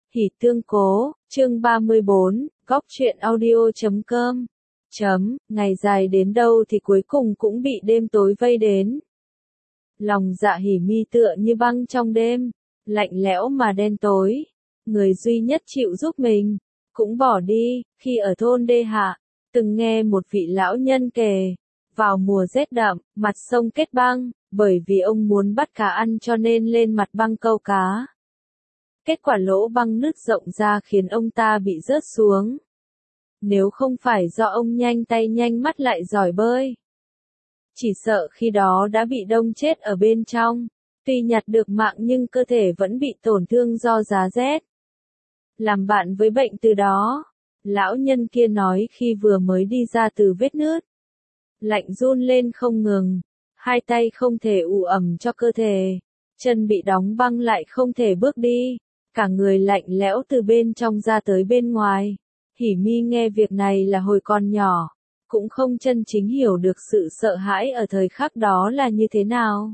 Hỉ tương cố, chương 34, góc truyện audio.com. Ngày dài đến đâu thì cuối cùng cũng bị đêm tối vây đến. Lòng dạ Hỉ Mi tựa như băng trong đêm, lạnh lẽo mà đen tối. Người duy nhất chịu giúp mình, cũng bỏ đi, khi ở thôn Đê Hạ, từng nghe một vị lão nhân kể, vào mùa rét đậm, mặt sông kết băng, bởi vì ông muốn bắt cá ăn cho nên lên mặt băng câu cá. Kết quả lỗ băng nứt rộng ra khiến ông ta bị rớt xuống. Nếu không phải do ông nhanh tay nhanh mắt lại giỏi bơi, chỉ sợ khi đó đã bị đông chết ở bên trong. Tuy nhặt được mạng nhưng cơ thể vẫn bị tổn thương do giá rét. Làm bạn với bệnh từ đó, lão nhân kia nói khi vừa mới đi ra từ vết nứt. Lạnh run lên không ngừng, hai tay không thể ù ẩm cho cơ thể, chân bị đóng băng lại không thể bước đi, cả người lạnh lẽo từ bên trong ra tới bên ngoài. Hỉ Mi nghe việc này là hồi còn nhỏ, cũng không chân chính hiểu được sự sợ hãi ở thời khắc đó là như thế nào.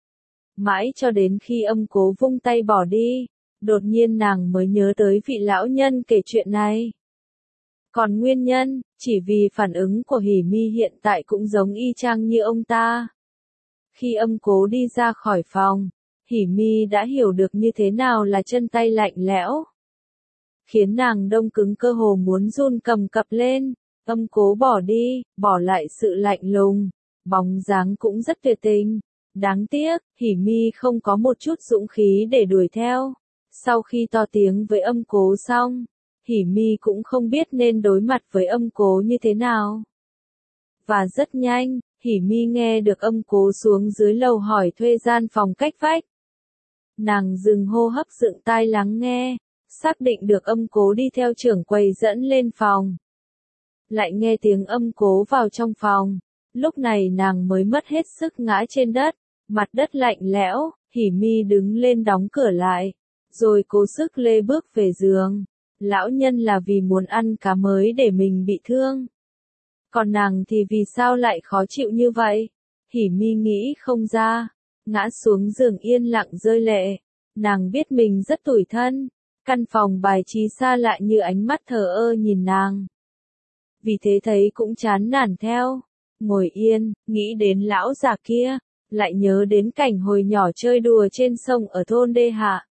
Mãi cho đến khi Âm Cố vung tay bỏ đi, đột nhiên nàng mới nhớ tới vị lão nhân kể chuyện này. Còn nguyên nhân, chỉ vì phản ứng của Hỉ Mi hiện tại cũng giống y chang như ông ta. Khi Âm Cố đi ra khỏi phòng, Hỉ Mi đã hiểu được như thế nào là chân tay lạnh lẽo, khiến nàng đông cứng cơ hồ muốn run cầm cập lên. Âm Cố bỏ đi, bỏ lại sự lạnh lùng, bóng dáng cũng rất tuyệt tình. Đáng tiếc, Hỉ Mi không có một chút dũng khí để đuổi theo. Sau khi to tiếng với Âm Cố xong, Hỉ Mi cũng không biết nên đối mặt với Âm Cố như thế nào. Và rất nhanh, Hỉ Mi nghe được Âm Cố xuống dưới lầu hỏi thuê gian phòng cách vách. Nàng dừng hô hấp dựng tai lắng nghe, xác định được Âm Cố đi theo trưởng quầy dẫn lên phòng. Lại nghe tiếng Âm Cố vào trong phòng, lúc này nàng mới mất hết sức ngã trên đất, mặt đất lạnh lẽo. Hỉ Mi đứng lên đóng cửa lại, rồi cố sức lê bước về giường. Lão nhân là vì muốn ăn cá mới để mình bị thương. Còn nàng thì vì sao lại khó chịu như vậy? Hỉ Mi nghĩ không ra, ngã xuống giường yên lặng rơi lệ. Nàng biết mình rất tủi thân, căn phòng bài trí xa lạ như ánh mắt thờ ơ nhìn nàng. Vì thế thấy cũng chán nản theo, ngồi yên, nghĩ đến lão già kia, lại nhớ đến cảnh hồi nhỏ chơi đùa trên sông ở thôn Đê Hạ.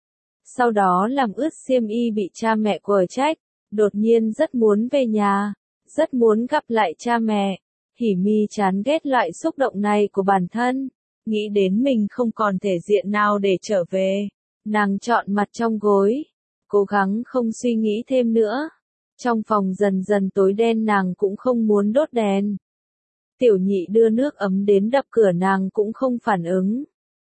Sau đó làm ướt xiêm y bị cha mẹ quở trách, đột nhiên rất muốn về nhà, rất muốn gặp lại cha mẹ. Hỉ Mi chán ghét loại xúc động này của bản thân, nghĩ đến mình không còn thể diện nào để trở về. Nàng trọn mặt trong gối, cố gắng không suy nghĩ thêm nữa. Trong phòng dần dần tối đen, nàng cũng không muốn đốt đèn. Tiểu Nhị đưa nước ấm đến đập cửa, nàng cũng không phản ứng.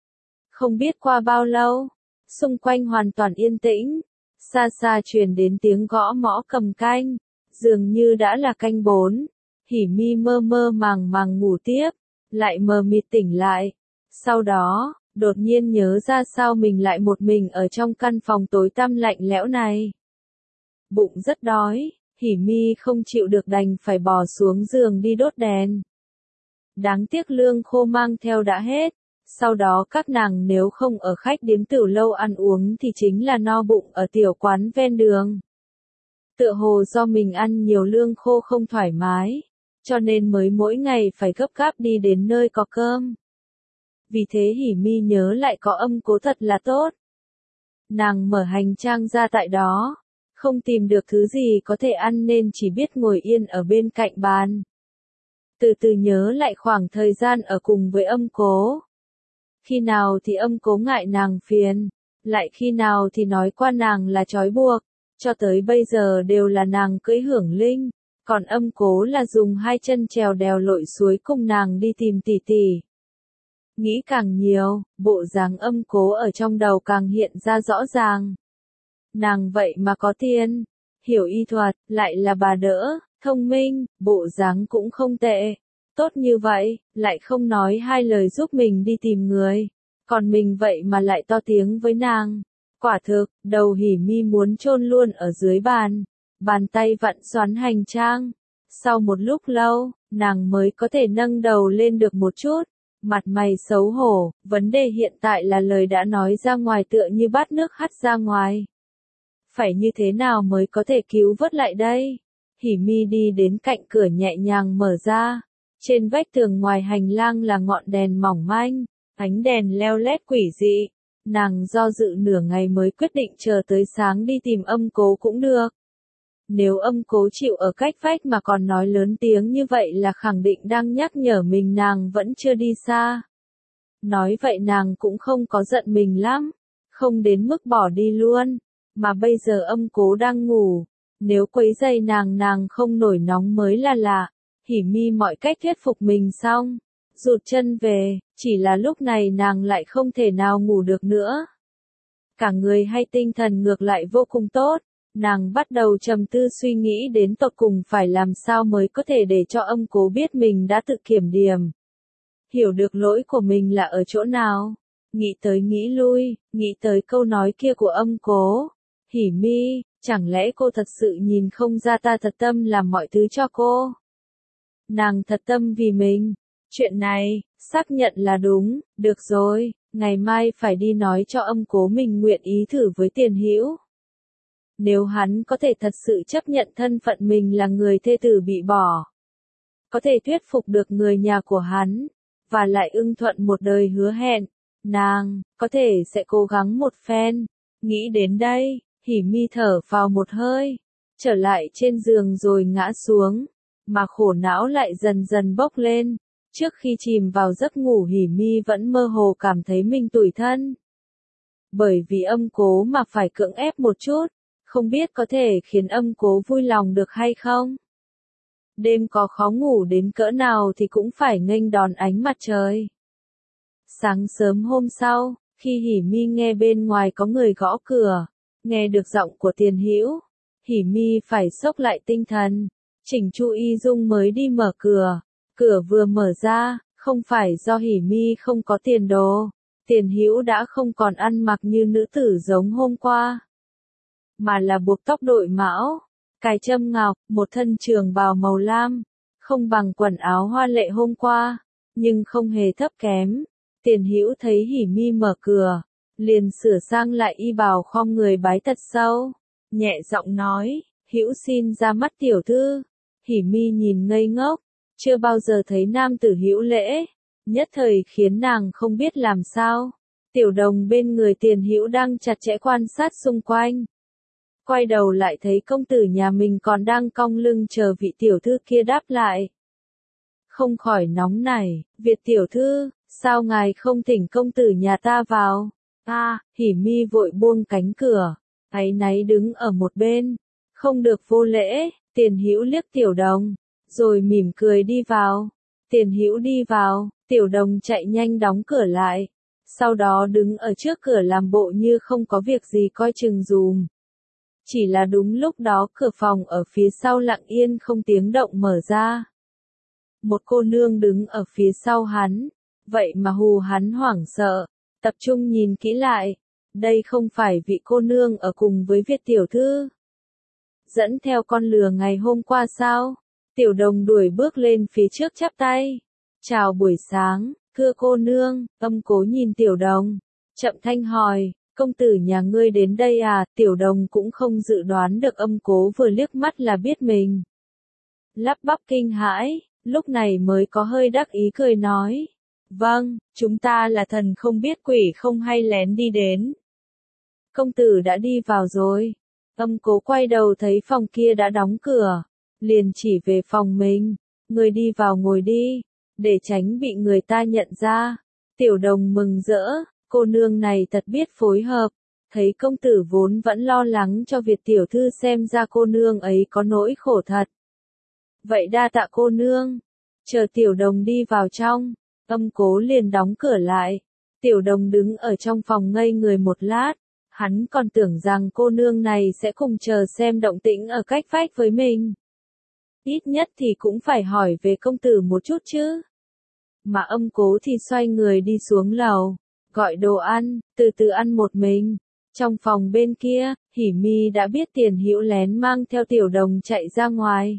Không biết qua bao lâu, xung quanh hoàn toàn yên tĩnh, xa xa truyền đến tiếng gõ mõ cầm canh, dường như đã là canh 4. Hỉ Mi mơ mơ màng màng ngủ tiếp, lại mờ mịt tỉnh lại. Sau đó, đột nhiên nhớ ra sao mình lại một mình ở trong căn phòng tối tăm lạnh lẽo này. Bụng rất đói, Hỉ Mi không chịu được đành phải bò xuống giường đi đốt đèn. Đáng tiếc lương khô mang theo đã hết. Sau đó các nàng nếu không ở khách điếm tiểu lâu ăn uống thì chính là no bụng ở tiểu quán ven đường. Tựa hồ do mình ăn nhiều lương khô không thoải mái, cho nên mới mỗi ngày phải gấp gáp đi đến nơi có cơm. Vì thế Hỉ Mi nhớ lại có Âm Cố thật là tốt. Nàng mở hành trang ra tại đó, không tìm được thứ gì có thể ăn nên chỉ biết ngồi yên ở bên cạnh bàn. Từ từ nhớ lại khoảng thời gian ở cùng với Âm Cố. Khi nào thì Âm Cố ngại nàng phiền, lại khi nào thì nói qua nàng là trói buộc, cho tới bây giờ đều là nàng cưỡi hưởng linh, còn Âm Cố là dùng hai chân trèo đèo lội suối cùng nàng đi tìm tỷ tỷ. Nghĩ càng nhiều, bộ dáng Âm Cố ở trong đầu càng hiện ra rõ ràng. Nàng vậy mà có tiền, hiểu y thuật, lại là bà đỡ, thông minh, bộ dáng cũng không tệ. Tốt như vậy, lại không nói hai lời giúp mình đi tìm người. Còn mình vậy mà lại to tiếng với nàng. Quả thực, đầu Hỉ Mi muốn chôn luôn ở dưới bàn. Bàn tay vặn xoắn hành trang. Sau một lúc lâu, nàng mới có thể nâng đầu lên được một chút. Mặt mày xấu hổ, vấn đề hiện tại là lời đã nói ra ngoài tựa như bát nước hắt ra ngoài. Phải như thế nào mới có thể cứu vớt lại đây? Hỉ Mi đi đến cạnh cửa nhẹ nhàng mở ra. Trên vách tường ngoài hành lang là ngọn đèn mỏng manh, ánh đèn leo lét quỷ dị. Nàng do dự nửa ngày mới quyết định chờ tới sáng đi tìm Âm Cố cũng được. Nếu Âm Cố chịu ở cách vách mà còn nói lớn tiếng như vậy là khẳng định đang nhắc nhở mình nàng vẫn chưa đi xa. Nói vậy nàng cũng không có giận mình lắm, không đến mức bỏ đi luôn, mà bây giờ Âm Cố đang ngủ, nếu quấy rầy nàng không nổi nóng mới là lạ. Hỉ Mi mọi cách thuyết phục mình xong, rụt chân về, chỉ là lúc này nàng lại không thể nào ngủ được nữa. Cả người hay tinh thần ngược lại vô cùng tốt, nàng bắt đầu trầm tư suy nghĩ đến tột cùng phải làm sao mới có thể để cho Âm Cố biết mình đã tự kiểm điểm. Hiểu được lỗi của mình là ở chỗ nào. Nghĩ tới nghĩ lui, nghĩ tới câu nói kia của Âm Cố. Hỉ Mi, chẳng lẽ cô thật sự nhìn không ra ta thật tâm làm mọi thứ cho cô? Nàng thật tâm vì mình. Chuyện này, xác nhận là đúng, được rồi, ngày mai phải đi nói cho Âm Cố mình nguyện ý thử với Tiền Hữu. Nếu hắn có thể thật sự chấp nhận thân phận mình là người thê tử bị bỏ, có thể thuyết phục được người nhà của hắn, và lại ưng thuận một đời hứa hẹn, nàng, có thể sẽ cố gắng một phen. Nghĩ đến đây, Hỉ Mi thở vào một hơi, trở lại trên giường rồi ngã xuống, mà khổ não lại dần dần bốc lên. Trước khi chìm vào giấc ngủ Hỉ Mi vẫn mơ hồ cảm thấy mình tủi thân. Bởi vì Âm Cố mà phải cưỡng ép một chút, không biết có thể khiến Âm Cố vui lòng được hay không? Đêm có khó ngủ đến cỡ nào thì cũng phải nghênh đón ánh mặt trời. Sáng sớm hôm sau, khi Hỉ Mi nghe bên ngoài có người gõ cửa, nghe được giọng của Tiền Hữu, Hỉ Mi phải xốc lại tinh thần. Chỉnh Chu Y Dung mới đi mở cửa. Cửa vừa mở ra, không phải do Hỉ Mi không có tiền đồ, Tiền Hữu đã không còn ăn mặc như nữ tử giống hôm qua, mà là buộc tóc đội mão, cài châm ngọc, một thân trường bào màu lam, không bằng quần áo hoa lệ hôm qua, nhưng không hề thấp kém. Tiền Hữu thấy Hỉ Mi mở cửa, liền sửa sang lại y bào khom người bái thật sâu, nhẹ giọng nói, Hữu xin ra mắt tiểu thư. Hỉ Mi nhìn ngây ngốc, chưa bao giờ thấy nam tử hữu lễ, nhất thời khiến nàng không biết làm sao. Tiểu Đồng bên người Tiền Hữu đang chặt chẽ quan sát xung quanh. Quay đầu lại thấy công tử nhà mình còn đang cong lưng chờ vị tiểu thư kia đáp lại. Không khỏi nóng nảy, Việt tiểu thư, sao ngài không thỉnh công tử nhà ta vào? Hỉ Mi vội buông cánh cửa, áy náy đứng ở một bên. Không được vô lễ. Tiền Hữu liếc Tiểu Đồng, rồi mỉm cười đi vào. Tiền Hữu đi vào, Tiểu Đồng chạy nhanh đóng cửa lại, sau đó đứng ở trước cửa làm bộ như không có việc gì coi chừng dùm. Chỉ là đúng lúc đó cửa phòng ở phía sau lặng yên không tiếng động mở ra. Một cô nương đứng ở phía sau hắn, vậy mà hù hắn hoảng sợ, tập trung nhìn kỹ lại. Đây không phải vị cô nương ở cùng với Việt tiểu thư dẫn theo con lừa ngày hôm qua sao? Tiểu Đồng đuổi bước lên phía trước chắp tay. Chào buổi sáng, thưa cô nương. Âm Cố nhìn Tiểu Đồng, chậm thanh hỏi, công tử nhà ngươi đến đây à? Tiểu Đồng cũng không dự đoán được Âm Cố vừa liếc mắt là biết mình. Lắp bắp kinh hãi, lúc này mới có hơi đắc ý cười nói. Vâng, chúng ta là thần không biết quỷ không hay lén đi đến. Công tử đã đi vào rồi. Âm Cố quay đầu thấy phòng kia đã đóng cửa, liền chỉ về phòng mình, người đi vào ngồi đi, để tránh bị người ta nhận ra. Tiểu Đồng mừng rỡ, cô nương này thật biết phối hợp, thấy công tử vốn vẫn lo lắng cho Việt tiểu thư xem ra cô nương ấy có nỗi khổ thật. Vậy đa tạ cô nương. Chờ Tiểu Đồng đi vào trong, Âm Cố liền đóng cửa lại. Tiểu Đồng đứng ở trong phòng ngây người một lát. Hắn còn tưởng rằng cô nương này sẽ cùng chờ xem động tĩnh ở cách vách với mình. Ít nhất thì cũng phải hỏi về công tử một chút chứ. Mà Âm Cố thì xoay người đi xuống lầu, gọi đồ ăn, từ từ ăn một mình. Trong phòng bên kia, Hỉ Mi đã biết Tiền Hữu lén mang theo Tiểu Đồng chạy ra ngoài.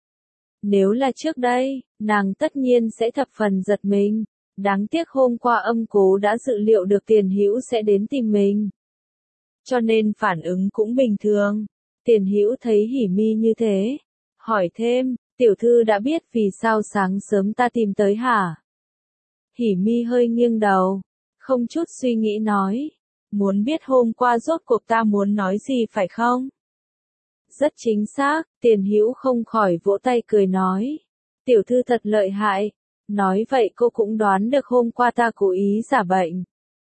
Nếu là trước đây, nàng tất nhiên sẽ thập phần giật mình. Đáng tiếc hôm qua Âm Cố đã dự liệu được Tiền Hữu sẽ đến tìm mình. cho nên phản ứng cũng bình thường. Tiền Hữu thấy Hỉ Mi như thế, hỏi thêm, tiểu thư đã biết vì sao sáng sớm ta tìm tới hả? Hỉ Mi hơi nghiêng đầu, không chút suy nghĩ nói, muốn biết hôm qua rốt cuộc ta muốn nói gì phải không? Rất chính xác, Tiền Hữu không khỏi vỗ tay cười nói, tiểu thư thật lợi hại, nói vậy cô cũng đoán được hôm qua ta cố ý giả bệnh.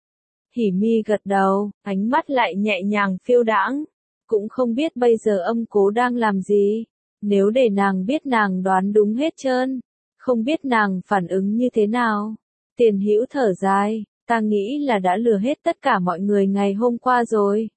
Hỉ Mi gật đầu, ánh mắt lại nhẹ nhàng phiêu đãng, cũng không biết bây giờ Âm Cố đang làm gì, nếu để nàng biết nàng đoán đúng hết trơn, không biết nàng phản ứng như thế nào. Tiền Hữu thở dài, ta nghĩ là đã lừa hết tất cả mọi người ngày hôm qua rồi.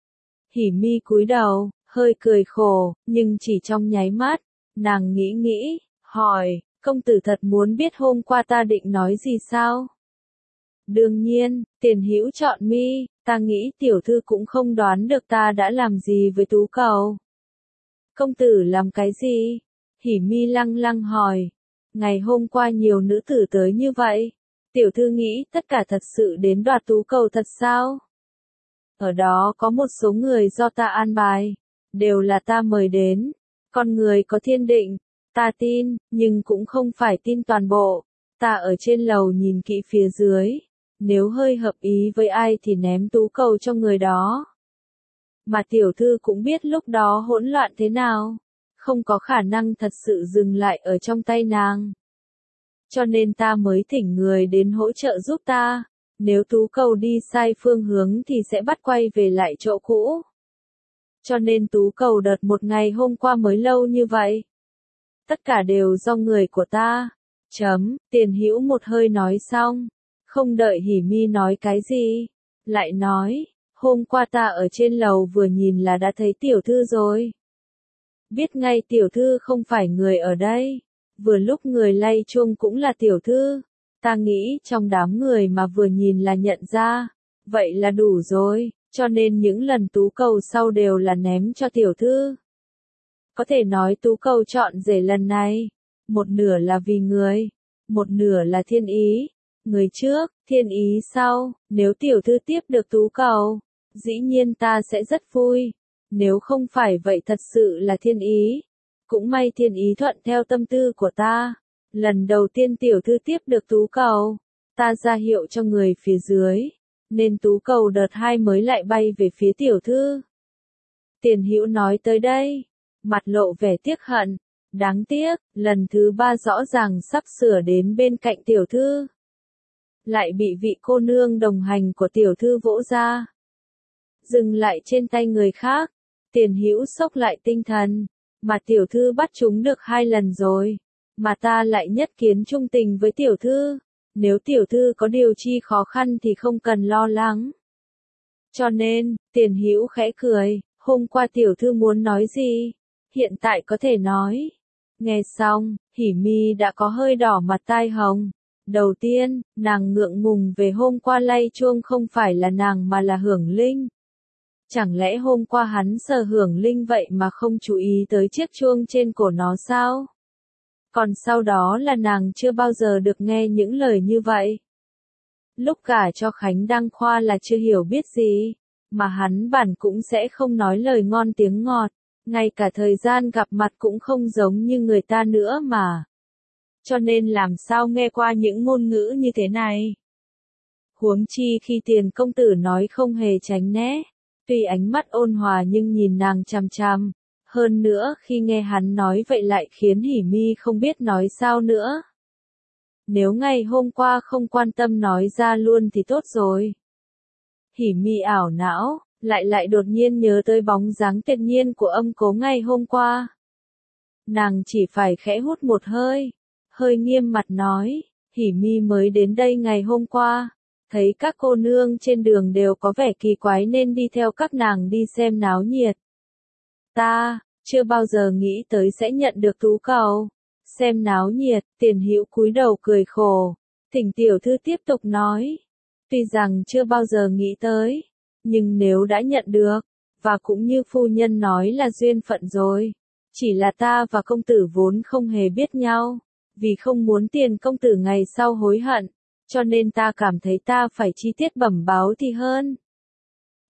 Hỉ Mi cúi đầu, hơi cười khổ, nhưng chỉ trong nháy mắt, nàng nghĩ, hỏi, công tử thật muốn biết hôm qua ta định nói gì sao? Đương nhiên, Tiền Hữu chọn mi, ta nghĩ tiểu thư cũng không đoán được ta đã làm gì với Tú Cầu. Công tử làm cái gì? Hỉ Mi lăng lăng hỏi. Ngày hôm qua nhiều nữ tử tới như vậy. Tiểu thư nghĩ tất cả thật sự đến đoạt Tú Cầu thật sao? Ở đó có một số người do ta an bài. Đều là ta mời đến. Con người có thiên định. Ta tin, nhưng cũng không phải tin toàn bộ. Ta ở trên lầu nhìn kỹ phía dưới. Nếu hơi hợp ý với ai thì ném Tú Cầu cho người đó. Mà tiểu thư cũng biết lúc đó hỗn loạn thế nào. Không có khả năng thật sự dừng lại ở trong tay nàng. Cho nên ta mới thỉnh người đến hỗ trợ giúp ta. Nếu Tú Cầu đi sai phương hướng thì sẽ bắt quay về lại chỗ cũ. Cho nên Tú Cầu đợt một ngày hôm qua mới lâu như vậy. Tất cả đều do người của ta. Tiền Hữu một hơi nói xong. Không đợi Hỉ Mi nói cái gì. Lại nói, hôm qua ta ở trên lầu vừa nhìn là đã thấy tiểu thư rồi. Biết ngay tiểu thư không phải người ở đây. Vừa lúc người lay chuông cũng là tiểu thư. Ta nghĩ trong đám người mà vừa nhìn là nhận ra. Vậy là đủ rồi, cho nên những lần Tú Cầu sau đều là ném cho tiểu thư. Có thể nói Tú Cầu chọn rể lần này. Một nửa là vì người, một nửa là thiên ý. Người trước, thiên ý sau, nếu tiểu thư tiếp được Tú Cầu, dĩ nhiên ta sẽ rất vui. Nếu không phải vậy thật sự là thiên ý. Cũng may thiên ý thuận theo tâm tư của ta. Lần đầu tiên tiểu thư tiếp được Tú Cầu, ta ra hiệu cho người phía dưới, nên Tú Cầu đợt 2 mới lại bay về phía tiểu thư. Tiền Hữu nói tới đây, mặt lộ vẻ tiếc hận, đáng tiếc, lần thứ 3 rõ ràng sắp sửa đến bên cạnh tiểu thư. Lại bị vị cô nương đồng hành của tiểu thư vỗ ra. Dừng lại trên tay người khác, Tiền Hữu sốc lại tinh thần, mà tiểu thư bắt chúng được 2 lần rồi. Mà ta lại nhất kiến trung tình với tiểu thư. Nếu tiểu thư có điều chi khó khăn thì không cần lo lắng. Cho nên, Tiền Hữu khẽ cười, hôm qua tiểu thư muốn nói gì? Hiện tại có thể nói. Nghe xong, Hỉ Mi đã có hơi đỏ mặt tai hồng. Đầu tiên, nàng ngượng ngùng về hôm qua lay chuông không phải là nàng mà là Hưởng Linh. Chẳng lẽ hôm qua hắn sờ Hưởng Linh vậy mà không chú ý tới chiếc chuông trên cổ nó sao? Còn sau đó là nàng chưa bao giờ được nghe những lời như vậy. Lúc gả cho Khánh Đăng Khoa là chưa hiểu biết gì, mà hắn bản cũng sẽ không nói lời ngon tiếng ngọt, ngay cả thời gian gặp mặt cũng không giống như người ta nữa mà. Cho nên làm sao nghe qua những ngôn ngữ như thế này? Huống chi khi Tiền công tử nói không hề tránh né, tuy ánh mắt ôn hòa nhưng nhìn nàng chằm chằm. Hơn nữa khi nghe hắn nói vậy lại khiến Hỉ Mi không biết nói sao nữa. Nếu ngày hôm qua không quan tâm nói ra luôn thì tốt rồi. Hỉ Mi ảo não, lại đột nhiên nhớ tới bóng dáng tuyệt nhiên của Âm Cố ngày hôm qua. Nàng chỉ phải khẽ hút một hơi, hơi nghiêm mặt nói, Hỉ Mi mới đến đây ngày hôm qua, thấy các cô nương trên đường đều có vẻ kỳ quái nên đi theo các nàng đi xem náo nhiệt. Ta chưa bao giờ nghĩ tới sẽ nhận được Tú Cầu. Xem náo nhiệt, Tiền Hữu cúi đầu cười khổ. Thỉnh tiểu thư tiếp tục nói. Tuy rằng chưa bao giờ nghĩ tới, nhưng nếu đã nhận được, và cũng như phu nhân nói là duyên phận rồi. Chỉ là ta và công tử vốn không hề biết nhau, vì không muốn Tiền công tử ngày sau hối hận, cho nên ta cảm thấy ta phải chi tiết bẩm báo thì hơn.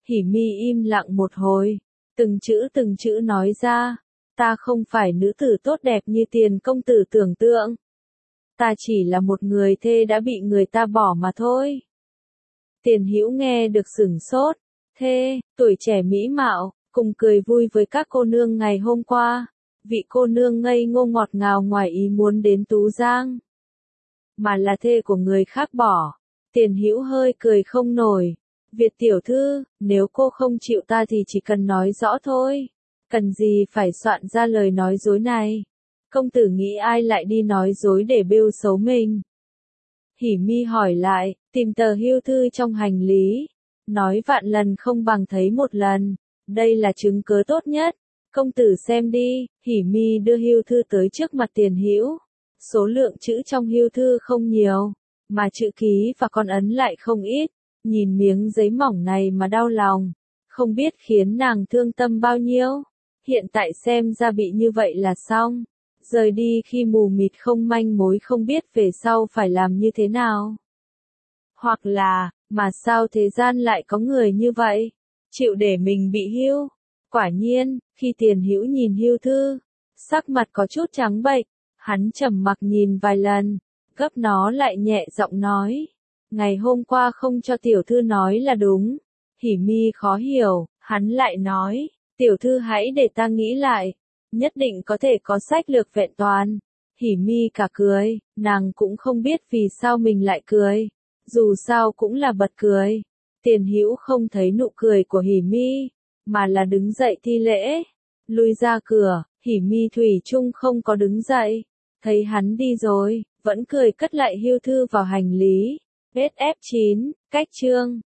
Hỉ Mi im lặng một hồi, từng chữ nói ra, ta không phải nữ tử tốt đẹp như Tiền công tử tưởng tượng. Ta chỉ là một người thê đã bị người ta bỏ mà thôi. Tiền Hữu nghe được sửng sốt, thê, tuổi trẻ mỹ mạo, cùng cười vui với các cô nương ngày hôm qua. Vị cô nương ngây ngô ngọt ngào ngoài ý muốn đến Tú Giang, mà là thê của người khác bỏ. Tiền Hữu hơi cười không nổi. Việt tiểu thư, nếu cô không chịu ta thì chỉ cần nói rõ thôi. Cần gì phải soạn ra lời nói dối này? Công tử nghĩ ai lại đi nói dối để bêu xấu mình? Hỉ Mi hỏi lại, tìm tờ hưu thư trong hành lý. Nói vạn lần không bằng thấy một lần. Đây là chứng cớ tốt nhất. Công tử xem đi. Hỉ Mi đưa hưu thư tới trước mặt Tiền Hữu. Số lượng chữ trong hưu thư không nhiều, mà chữ ký và con ấn lại không ít. Nhìn miếng giấy mỏng này mà đau lòng, không biết khiến nàng thương tâm bao nhiêu. Hiện tại xem ra bị như vậy là xong. Rời đi khi mù mịt không manh mối, không biết về sau phải làm như thế nào. Hoặc là, mà sao thế gian lại có người như vậy, chịu để mình bị hưu. Quả nhiên, khi Tiền Hữu nhìn hưu thư, sắc mặt có chút trắng bệch, hắn trầm mặc nhìn vài lần, gấp nó lại nhẹ giọng nói. Ngày hôm qua không cho tiểu thư nói là đúng. Hỉ Mi khó hiểu, hắn lại nói, tiểu thư hãy để ta nghĩ lại, nhất định có thể có sách lược vẹn toàn. Hỉ Mi cả cười, nàng cũng không biết vì sao mình lại cười, dù sao cũng là bật cười. Tiền Hữu không thấy nụ cười của Hỉ Mi, mà là đứng dậy thi lễ, lui ra cửa. Hỉ Mi thủy chung không có đứng dậy, thấy hắn đi rồi, vẫn cười cất lại hưu thư vào hành lý. SF9, cách chương